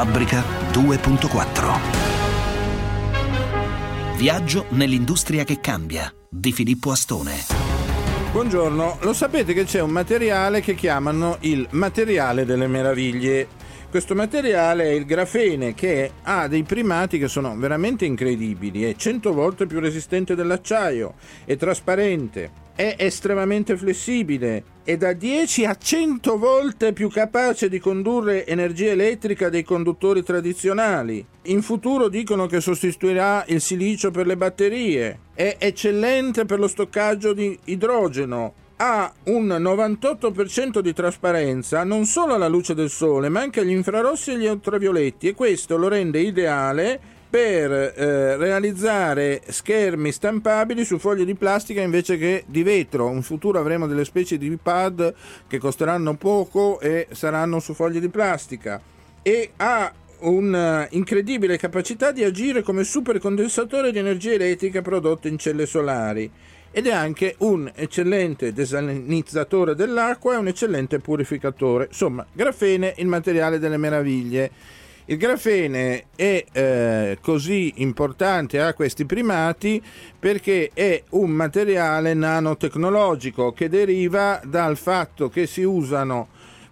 Fabbrica 2.4. Viaggio nell'industria che cambia di Filippo Astone. Buongiorno, lo sapete che c'è un materiale che chiamano il materiale delle meraviglie. Questo materiale è il grafene, che ha dei primati che sono veramente incredibili. È 100 volte più resistente dell'acciaio, è trasparente, è estremamente flessibile, è da 10 a 100 volte più capace di condurre energia elettrica dei conduttori tradizionali. In futuro dicono che sostituirà il silicio per le batterie. È eccellente per lo stoccaggio di idrogeno. Ha un 98% di trasparenza non solo alla luce del sole, ma anche agli infrarossi e agli ultravioletti, e questo lo rende ideale per realizzare schermi stampabili su foglie di plastica invece che di vetro. In futuro avremo delle specie di iPad che costeranno poco e saranno su foglie di plastica, e ha un'incredibile capacità di agire come supercondensatore di energia elettrica prodotta in celle solari. Ed è anche un eccellente desalinizzatore dell'acqua e un eccellente purificatore. Insomma, grafene, il materiale delle meraviglie. Il grafene è così importante, ha questi primati, perché è un materiale nanotecnologico che deriva dal fatto che si usano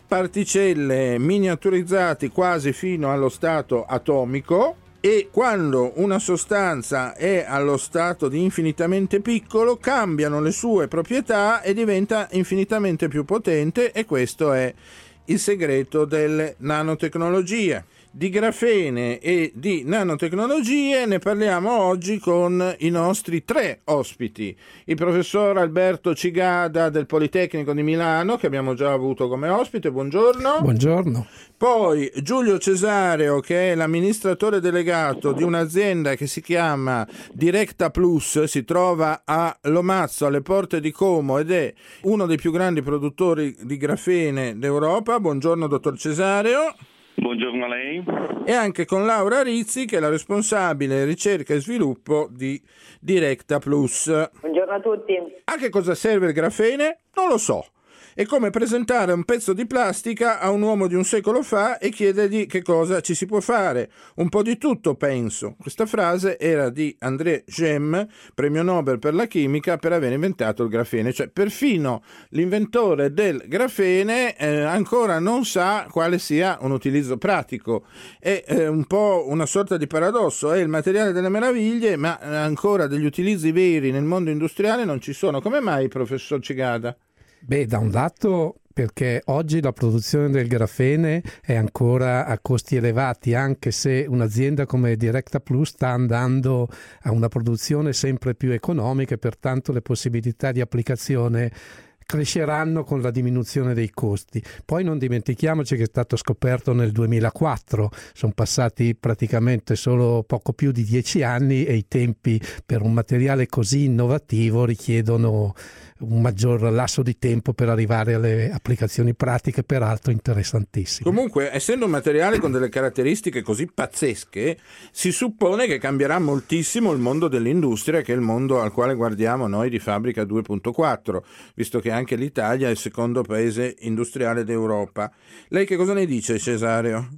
particelle miniaturizzate quasi fino allo stato atomico, e quando una sostanza è allo stato di infinitamente piccolo cambiano le sue proprietà e diventa infinitamente più potente, e questo è il segreto delle nanotecnologie. Di grafene e di nanotecnologie ne parliamo oggi con i nostri tre ospiti: il professor Alberto Cigada del Politecnico di Milano, che abbiamo già avuto come ospite. Buongiorno. Buongiorno. Poi Giulio Cesareo, che è l'amministratore delegato di un'azienda che si chiama Directa Plus, si trova a Lomazzo, alle porte di Como, ed è uno dei più grandi produttori di grafene d'Europa. Buongiorno dottor Cesareo. Buongiorno a lei. E anche con Laura Rizzi, che è la responsabile ricerca e sviluppo di Directa Plus. Buongiorno a tutti. A che cosa serve il grafene? Non lo so. È come presentare un pezzo di plastica a un uomo di un secolo fa e chiedergli che cosa ci si può fare. Un po' di tutto, penso. Questa frase era di André Ghem, premio Nobel per la chimica, per aver inventato il grafene. Cioè, perfino l'inventore del grafene ancora non sa quale sia un utilizzo pratico. È un po' una sorta di paradosso. È il materiale delle meraviglie, ma ancora degli utilizzi veri nel mondo industriale non ci sono. Come mai, professor Cigada? Beh, da un lato perché oggi la produzione del grafene è ancora a costi elevati, anche se un'azienda come Directa Plus sta andando a una produzione sempre più economica, e pertanto le possibilità di applicazione cresceranno con la diminuzione dei costi. Poi non dimentichiamoci che è stato scoperto nel 2004, sono passati praticamente solo poco più di 10 anni, e i tempi per un materiale così innovativo richiedono un maggior lasso di tempo per arrivare alle applicazioni pratiche, peraltro interessantissime. Comunque, essendo un materiale con delle caratteristiche così pazzesche, si suppone che cambierà moltissimo il mondo dell'industria, che è il mondo al quale guardiamo noi di Fabbrica 2.4, visto che anche l'Italia è il secondo paese industriale d'Europa. Lei che cosa ne dice, Cesareo?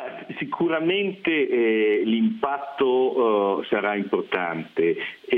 Sicuramente l'impatto sarà importante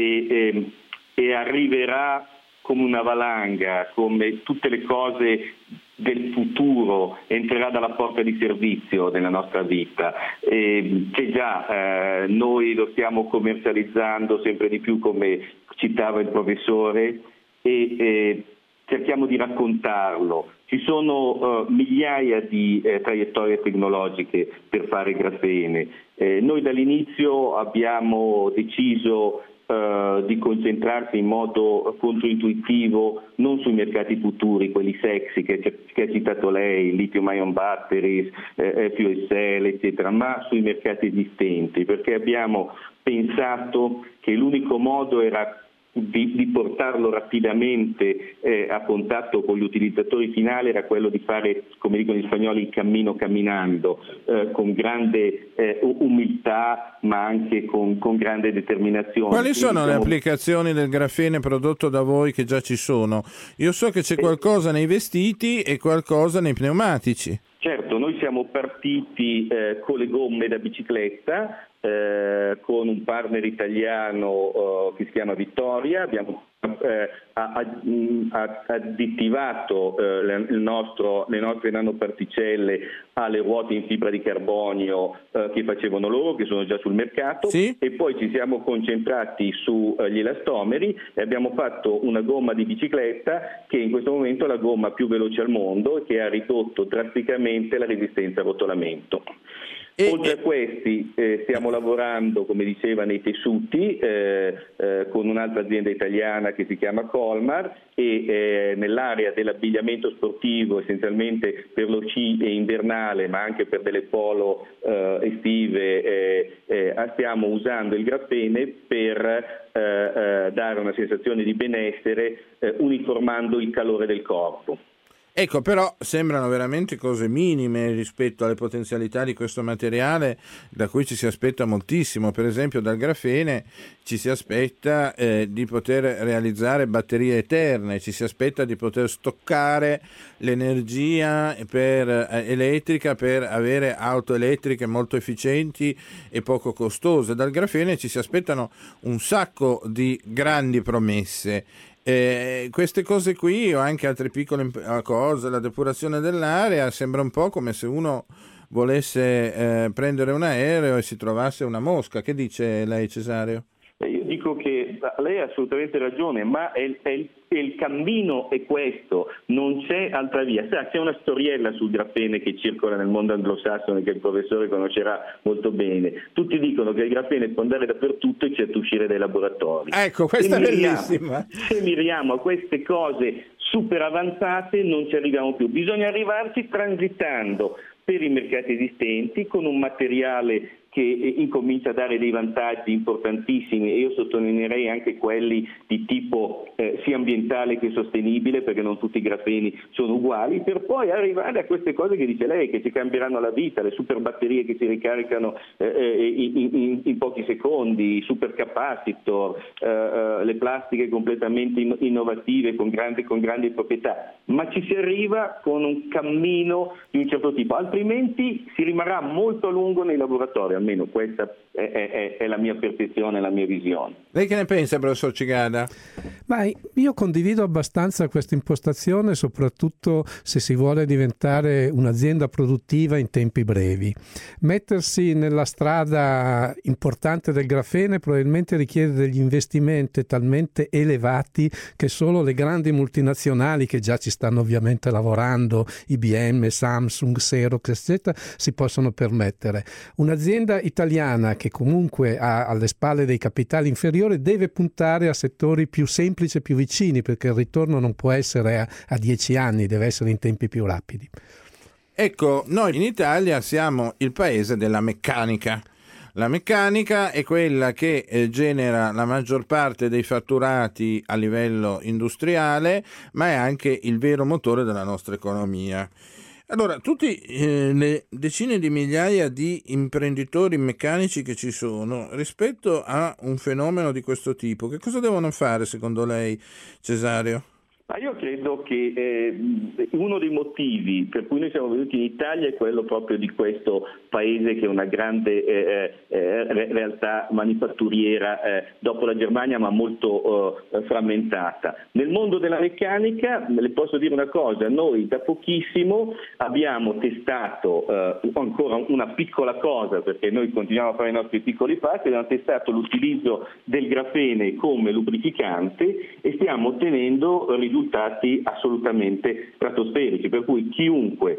e arriverà come una valanga, come tutte le cose del futuro, entrerà dalla porta di servizio nella nostra vita, che già noi lo stiamo commercializzando sempre di più, come citava il professore, e cerchiamo di raccontarlo. Ci sono migliaia di traiettorie tecnologiche per fare grafene. Noi dall'inizio abbiamo deciso di concentrarsi in modo controintuitivo non sui mercati futuri, quelli sexy che ha citato lei, lithium ion batteries, fuel cell, eccetera, ma sui mercati esistenti, perché abbiamo pensato che l'unico modo era di portarlo rapidamente a contatto con gli utilizzatori finali, era quello di fare, come dicono gli spagnoli, il cammino camminando, con grande umiltà, ma anche con grande determinazione. Quali sono le applicazioni del grafene prodotto da voi che già ci sono? Io so che c'è qualcosa nei vestiti e qualcosa nei pneumatici. Certo, noi siamo partiti con le gomme da bicicletta, con un partner italiano che si chiama Vittoria. Abbiamo additivato le nostre nanoparticelle alle ruote in fibra di carbonio che facevano loro, che sono già sul mercato, sì? E poi ci siamo concentrati sugli elastomeri e abbiamo fatto una gomma di bicicletta che in questo momento è la gomma più veloce al mondo e che ha ridotto drasticamente la resistenza al rotolamento. Oltre a questi stiamo lavorando, come diceva, nei tessuti con un'altra azienda italiana che si chiama Colmar e nell'area dell'abbigliamento sportivo, essenzialmente per lo sci e invernale, ma anche per delle polo estive, stiamo usando il grafene per dare una sensazione di benessere uniformando il calore del corpo. Ecco, però sembrano veramente cose minime rispetto alle potenzialità di questo materiale, da cui ci si aspetta moltissimo. Per esempio dal grafene ci si aspetta di poter realizzare batterie eterne, ci si aspetta di poter stoccare l'energia elettrica per avere auto elettriche molto efficienti e poco costose. Dal grafene ci si aspettano un sacco di grandi promesse. Queste cose qui o anche altre piccole cose, la depurazione dell'aria, sembra un po' come se uno volesse prendere un aereo e si trovasse una mosca. Che dice lei, Cesario? Io dico che lei ha assolutamente ragione, ma il cammino è questo, non c'è altra via. C'è una storiella sul grafene che circola nel mondo anglosassone che il professore conoscerà molto bene. Tutti dicono che il grafene può andare dappertutto eccetto uscire dai laboratori. Ecco, questa è bellissima. Se miriamo a queste cose super avanzate non ci arriviamo più, bisogna arrivarci transitando per i mercati esistenti con un materiale che incomincia a dare dei vantaggi importantissimi, e io sottolineerei anche quelli di tipo sia ambientale che sostenibile, perché non tutti i grafeni sono uguali, per poi arrivare a queste cose che dice lei, che ci cambieranno la vita, le super batterie che si ricaricano in pochi secondi, i super capacitor, le plastiche completamente innovative con grandi proprietà, ma ci si arriva con un cammino di un certo tipo, altrimenti si rimarrà molto a lungo nei laboratori. Almeno questa è la mia percezione, la mia visione. Lei che ne pensa, professor Cigada? Ma io condivido abbastanza questa impostazione, soprattutto se si vuole diventare un'azienda produttiva in tempi brevi. Mettersi nella strada importante del grafene probabilmente richiede degli investimenti talmente elevati che solo le grandi multinazionali, che già ci stanno ovviamente lavorando, IBM, Samsung, Xerox, eccetera, si possono permettere. Un'azienda italiana che comunque ha alle spalle dei capitali inferiori deve puntare a settori più semplici e più vicini, perché il ritorno non può essere a 10 anni, deve essere in tempi più rapidi. Ecco, noi in Italia siamo il paese della meccanica. La meccanica è quella che genera la maggior parte dei fatturati a livello industriale, ma è anche il vero motore della nostra economia. Allora, tutte le decine di migliaia di imprenditori meccanici che ci sono, rispetto a un fenomeno di questo tipo, che cosa devono fare secondo lei, Cesario? Ma io credo che uno dei motivi per cui noi siamo venuti in Italia è quello proprio di questo paese che è una grande realtà manifatturiera dopo la Germania, ma molto frammentata. Nel mondo della meccanica le posso dire una cosa: noi da pochissimo abbiamo testato ancora una piccola cosa, perché noi continuiamo a fare i nostri piccoli passi, abbiamo testato l'utilizzo del grafene come lubrificante e stiamo ottenendo risultati assolutamente stratosferici, per cui chiunque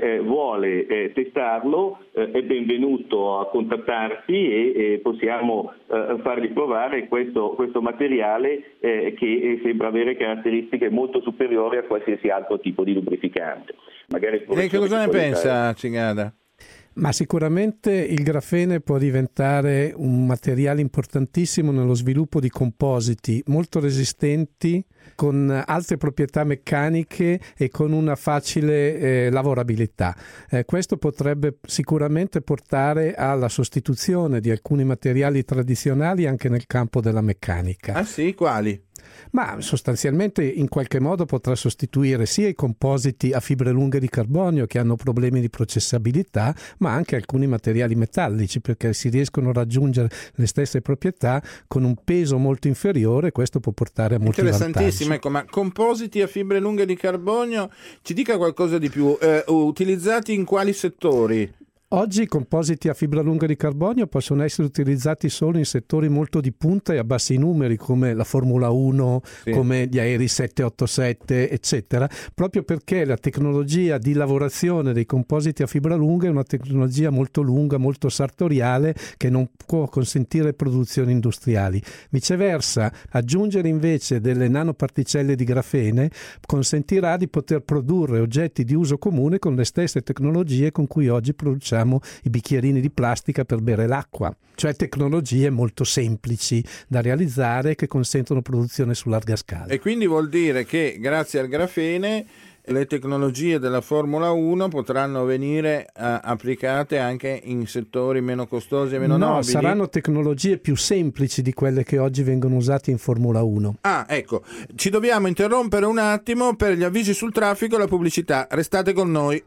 vuole testarlo è benvenuto a contattarci e possiamo fargli provare questo materiale che sembra avere caratteristiche molto superiori a qualsiasi altro tipo di lubrificante. Magari lei che cosa ne pensa, Cigada? Ma sicuramente il grafene può diventare un materiale importantissimo nello sviluppo di compositi molto resistenti, con altre proprietà meccaniche e con una facile lavorabilità. Questo potrebbe sicuramente portare alla sostituzione di alcuni materiali tradizionali anche nel campo della meccanica. Ah sì? Quali? Ma sostanzialmente in qualche modo potrà sostituire sia i compositi a fibre lunghe di carbonio che hanno problemi di processabilità, ma anche alcuni materiali metallici, perché si riescono a raggiungere le stesse proprietà con un peso molto inferiore. Questo può portare a molti vantaggi. Interessantissimo, ecco, ma compositi a fibre lunghe di carbonio, ci dica qualcosa di più, utilizzati in quali settori? Oggi i compositi a fibra lunga di carbonio possono essere utilizzati solo in settori molto di punta e a bassi numeri, come la Formula 1, sì, come gli aerei 787, eccetera, proprio perché la tecnologia di lavorazione dei compositi a fibra lunga è una tecnologia molto lunga, molto sartoriale, che non può consentire produzioni industriali. Viceversa, aggiungere invece delle nanoparticelle di grafene consentirà di poter produrre oggetti di uso comune con le stesse tecnologie con cui oggi produciamo i bicchierini di plastica per bere l'acqua, cioè tecnologie molto semplici da realizzare che consentono produzione su larga scala. E quindi vuol dire che grazie al grafene le tecnologie della Formula 1 potranno venire applicate anche in settori meno costosi e meno nobili? No, saranno tecnologie più semplici di quelle che oggi vengono usate in Formula 1. Ah, ecco, ci dobbiamo interrompere un attimo per gli avvisi sul traffico e la pubblicità. Restate con noi.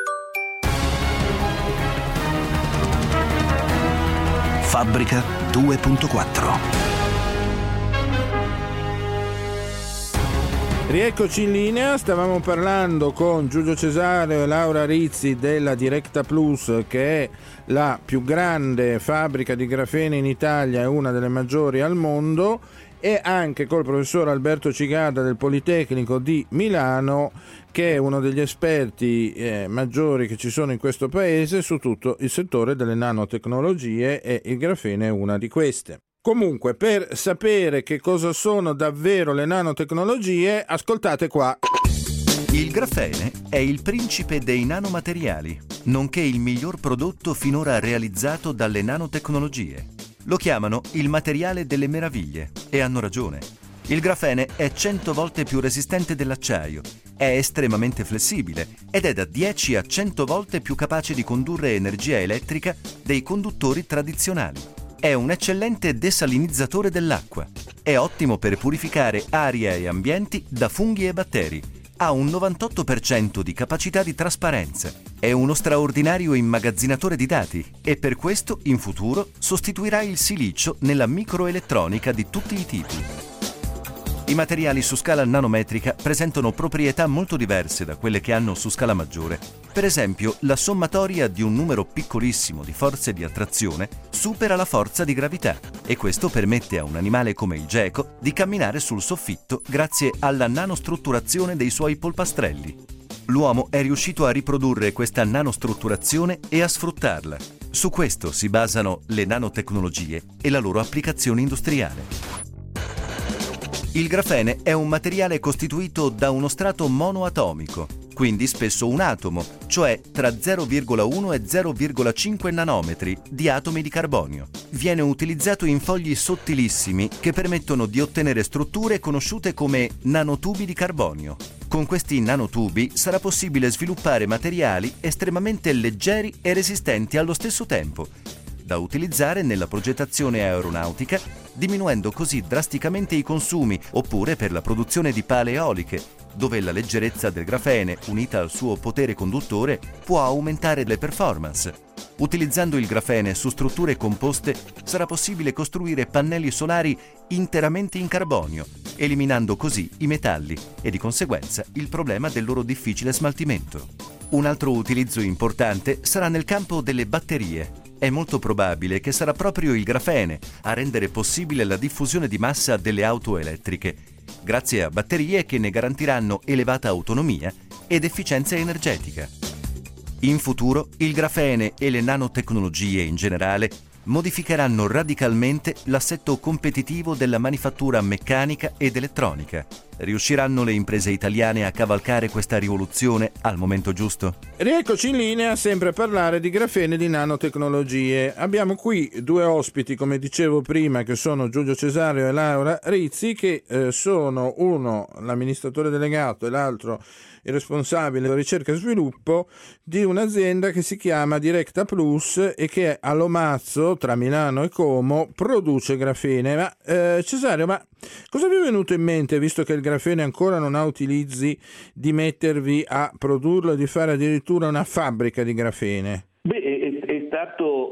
Fabbrica 2.4. Rieccoci in linea, stavamo parlando con Giulio Cesareo e Laura Rizzi della Directa Plus, che è la più grande fabbrica di grafene in Italia e una delle maggiori al mondo, e anche col professor Alberto Cigada del Politecnico di Milano, che è uno degli esperti maggiori che ci sono in questo paese su tutto il settore delle nanotecnologie, e il grafene è una di queste. Comunque, per sapere che cosa sono davvero le nanotecnologie, ascoltate qua. Il grafene è il principe dei nanomateriali, nonché il miglior prodotto finora realizzato dalle nanotecnologie. Lo chiamano il materiale delle meraviglie, e hanno ragione. Il grafene è 100 volte più resistente dell'acciaio, è estremamente flessibile ed è da 10 a 100 volte più capace di condurre energia elettrica dei conduttori tradizionali. È un eccellente desalinizzatore dell'acqua. È ottimo per purificare aria e ambienti da funghi e batteri. Ha un 98% di capacità di trasparenza. È uno straordinario immagazzinatore di dati e per questo in futuro sostituirà il silicio nella microelettronica di tutti i tipi. I materiali su scala nanometrica presentano proprietà molto diverse da quelle che hanno su scala maggiore. Per esempio, la sommatoria di un numero piccolissimo di forze di attrazione supera la forza di gravità, e questo permette a un animale come il geco di camminare sul soffitto grazie alla nanostrutturazione dei suoi polpastrelli. L'uomo è riuscito a riprodurre questa nanostrutturazione e a sfruttarla. Su questo si basano le nanotecnologie e la loro applicazione industriale. Il grafene è un materiale costituito da uno strato monoatomico, quindi spesso un atomo, cioè tra 0,1 e 0,5 nanometri di atomi di carbonio. Viene utilizzato in fogli sottilissimi che permettono di ottenere strutture conosciute come nanotubi di carbonio. Con questi nanotubi sarà possibile sviluppare materiali estremamente leggeri e resistenti allo stesso tempo, da utilizzare nella progettazione aeronautica, diminuendo così drasticamente i consumi, oppure per la produzione di pale eoliche, dove la leggerezza del grafene, unita al suo potere conduttore, può aumentare le performance. Utilizzando il grafene su strutture composte sarà possibile costruire pannelli solari interamente in carbonio, eliminando così i metalli e di conseguenza il problema del loro difficile smaltimento. Un altro utilizzo importante sarà nel campo delle batterie. È molto probabile che sarà proprio il grafene a rendere possibile la diffusione di massa delle auto elettriche, grazie a batterie che ne garantiranno elevata autonomia ed efficienza energetica. In futuro, il grafene e le nanotecnologie in generale modificheranno radicalmente l'assetto competitivo della manifattura meccanica ed elettronica. Riusciranno le imprese italiane a cavalcare questa rivoluzione al momento giusto? Rieccoci in linea, sempre a parlare di grafene e di nanotecnologie. Abbiamo qui due ospiti, come dicevo prima, che sono Giulio Cesareo e Laura Rizzi, che sono uno l'amministratore delegato e l'altro il responsabile della ricerca e sviluppo di un'azienda che si chiama Directa Plus e che a Lomazzo, tra Milano e Como, produce grafene. Ma Cesareo, ma Cosa vi è venuto in mente, visto che il grafene ancora non ha utilizzi, di mettervi a produrlo e di fare addirittura una fabbrica di grafene? È stato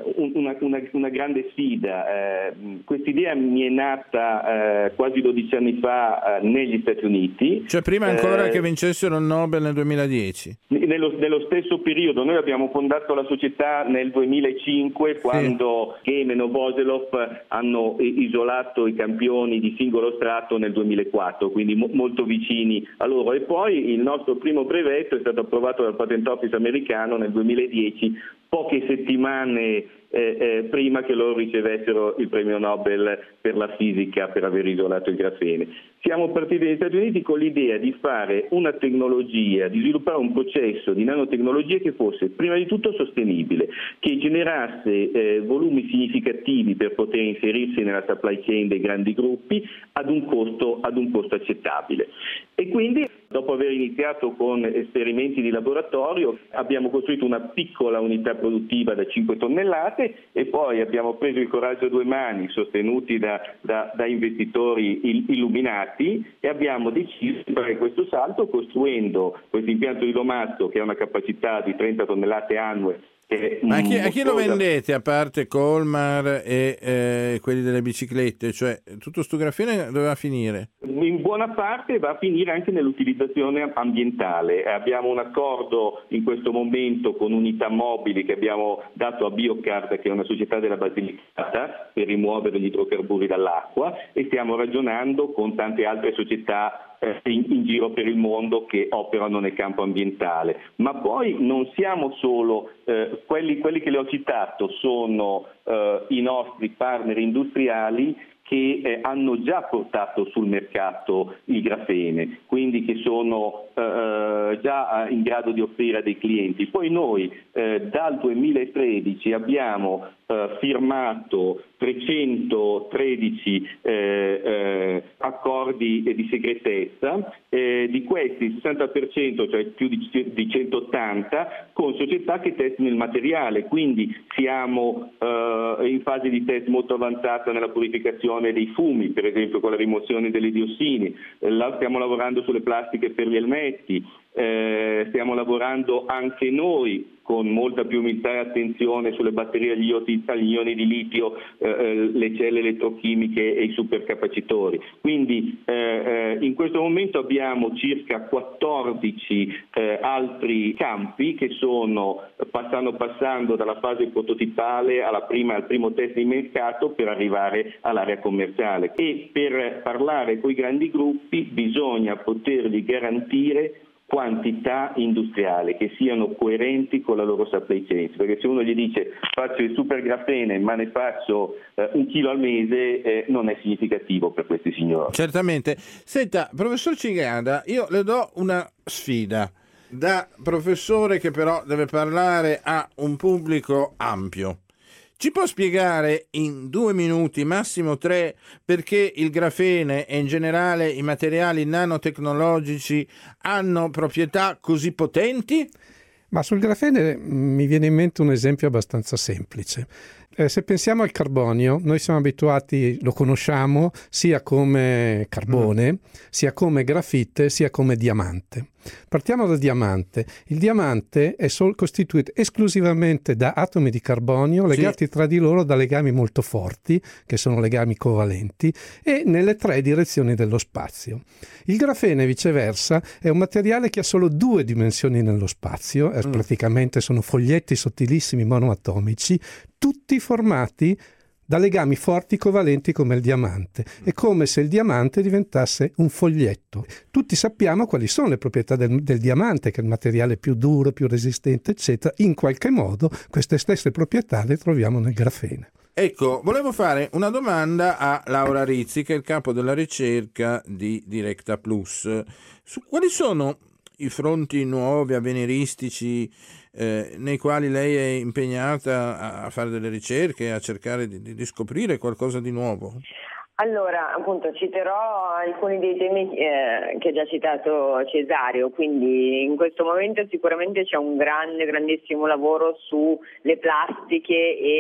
una grande sfida. Quest'idea mi è nata quasi 12 anni fa negli Stati Uniti. Cioè prima ancora che vincessero il Nobel nel 2010? Nello stesso periodo. Noi abbiamo fondato la società nel 2005, quando Game e Novoselov hanno isolato i campioni di singolo strato nel 2004, quindi molto vicini a loro. E poi il nostro primo brevetto è stato approvato dal Patent Office americano nel 2010, poche settimane prima che loro ricevessero il premio Nobel per la fisica per aver isolato il grafene. Siamo partiti dagli Stati Uniti con l'idea di fare una tecnologia, di sviluppare un processo di nanotecnologia che fosse prima di tutto sostenibile, che generasse volumi significativi per poter inserirsi nella supply chain dei grandi gruppi ad un costo accettabile. E quindi, dopo aver iniziato con esperimenti di laboratorio, abbiamo costruito una piccola unità produttiva da 5 tonnellate e poi abbiamo preso il coraggio a due mani, sostenuti da investitori illuminati, e abbiamo deciso di fare questo salto costruendo questo impianto di Lomazzo che ha una capacità di 30 tonnellate annue. Ma a chi lo vendete, a parte Colmar e quelli delle biciclette? Cioè, tutto sto grafene dove va a finire? In buona parte va a finire anche nell'utilizzazione ambientale. Abbiamo un accordo in questo momento con Unità Mobili che abbiamo dato a Biocard, che è una società della Basilicata, per rimuovere gli idrocarburi dall'acqua, e stiamo ragionando con tante altre società in giro per il mondo che operano nel campo ambientale. Ma poi non siamo solo quelli che le ho citato, sono i nostri partner industriali che hanno già portato sul mercato il grafene, quindi che sono già in grado di offrire a dei clienti. Poi noi dal 2013 abbiamo firmato 313 accordi di segretezza, di questi il 60%, cioè più di 180, con società che testano il materiale, quindi siamo in fase di test molto avanzata nella purificazione dei fumi, per esempio con la rimozione delle diossine, stiamo lavorando sulle plastiche per gli elmetti, stiamo lavorando anche noi con molta più umiltà e attenzione sulle batterie agli ioni di litio, le celle elettrochimiche e i supercapacitori. Quindi in questo momento abbiamo circa 14 altri campi che stanno passando dalla fase prototipale al primo test di mercato per arrivare all'area commerciale. E per parlare con i grandi gruppi bisogna potergli garantire quantità industriali che siano coerenti con la loro supply chain, perché se uno gli dice faccio il super grafene ma ne faccio 1 chilo al mese, non è significativo per questi signori. Certamente. Senta, professor Cigada, io le do una sfida da professore che però deve parlare a un pubblico ampio. Ci può spiegare in 2 minuti, massimo 3, perché il grafene e in generale i materiali nanotecnologici hanno proprietà così potenti? Ma sul grafene mi viene in mente un esempio abbastanza semplice. Se pensiamo al carbonio, noi siamo abituati, lo conosciamo sia come carbone, sia come grafite, sia come diamante. Partiamo dal diamante. Il diamante è costituito esclusivamente da atomi di carbonio legati tra di loro da legami molto forti, che sono legami covalenti, e nelle 3 direzioni dello spazio. Il grafene, viceversa, è un materiale che ha solo 2 dimensioni nello spazio, praticamente sono foglietti sottilissimi monoatomici, tutti formati da legami forti covalenti come il diamante. È come se il diamante diventasse un foglietto. Tutti sappiamo quali sono le proprietà del diamante, che è il materiale più duro, più resistente, eccetera. In qualche modo queste stesse proprietà le troviamo nel grafene. Ecco, volevo fare una domanda a Laura Rizzi, che è il capo della ricerca di Directa Plus. Quali sono i fronti nuovi, avveniristici, nei quali lei è impegnata a fare delle ricerche, a cercare di scoprire qualcosa di nuovo? Allora, appunto, citerò alcuni dei temi che ha già citato Cesario, quindi in questo momento sicuramente c'è un grandissimo lavoro sulle plastiche e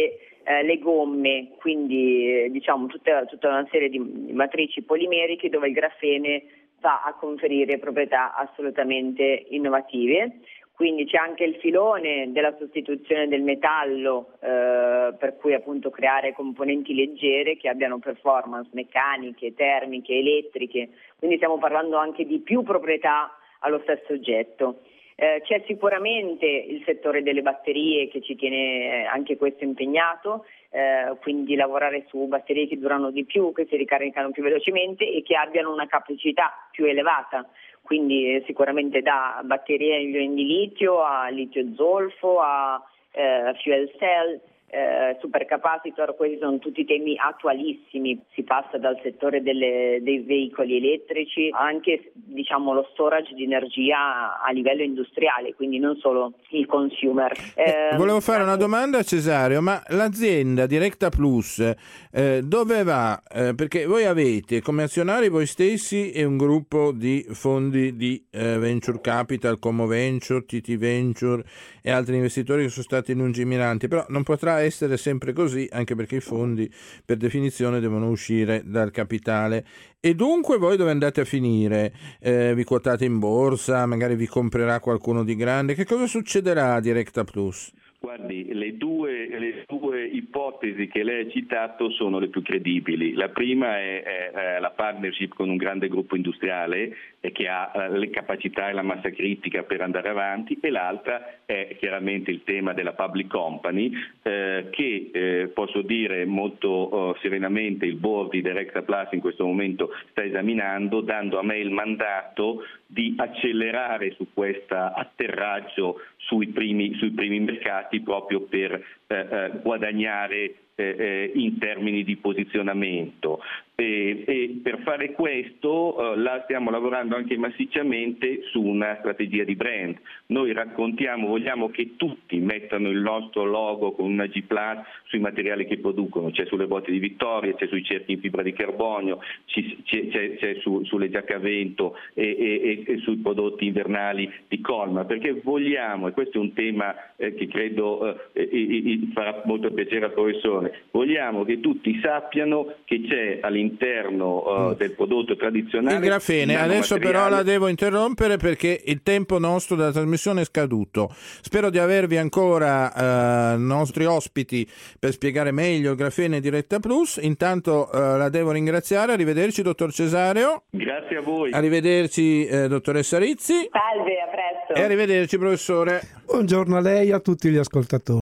le gomme, quindi diciamo tutta una serie di matrici polimeriche dove il grafene va a conferire proprietà assolutamente innovative. Quindi c'è anche il filone della sostituzione del metallo, per cui appunto creare componenti leggere che abbiano performance meccaniche, termiche, elettriche, quindi stiamo parlando anche di più proprietà allo stesso oggetto. C'è sicuramente il settore delle batterie che ci tiene anche questo impegnato, quindi lavorare su batterie che durano di più, che si ricaricano più velocemente e che abbiano una capacità più elevata, quindi sicuramente da batterie a ioni di litio a litio zolfo a fuel cell, supercapacitor. Questi sono tutti temi attualissimi. Si passa dal settore dei veicoli elettrici anche diciamo lo storage di energia a livello industriale, quindi non solo il consumer. Volevo fare una domanda a Cesario, ma l'azienda Directa Plus dove va? Perché voi avete come azionari voi stessi e un gruppo di fondi di venture capital, Como Venture, TT Venture e altri investitori che sono stati lungimiranti, però non potrà essere sempre così, anche perché i fondi per definizione devono uscire dal capitale. E dunque voi dove andate a finire? Vi quotate in borsa, magari vi comprerà qualcuno di grande? Che cosa succederà a Directa Plus? Guardi, le due ipotesi che lei ha citato sono le più credibili. La prima è la partnership con un grande gruppo industriale che ha le capacità e la massa critica per andare avanti, e l'altra è chiaramente il tema della public company che posso dire molto serenamente il board di Directa Plus in questo momento sta esaminando, dando a me il mandato di accelerare su questo atterraggio sui primi mercati proprio per guadagnare in termini di posizionamento. E per fare questo stiamo lavorando anche massicciamente su una strategia di brand. Noi vogliamo che tutti mettano il nostro logo con una G+ sui materiali che producono, c'è sulle botte di Vittoria, c'è sui cerchi in fibra di carbonio, c'è sulle giacche a vento e sui prodotti invernali di Colmar, perché vogliamo, e questo è un tema che credo farà molto piacere al professore, vogliamo che tutti sappiano che c'è all'interno del prodotto tradizionale il grafene. Adesso però la devo interrompere perché il tempo nostro della trasmissione è scaduto. Spero di avervi ancora nostri ospiti per spiegare meglio il grafene Directa Plus. Intanto la devo ringraziare. Arrivederci dottor Cesario. Grazie a voi. Arrivederci dottoressa Rizzi. Salve, a presto. E arrivederci professore. Buongiorno a lei e a tutti gli ascoltatori.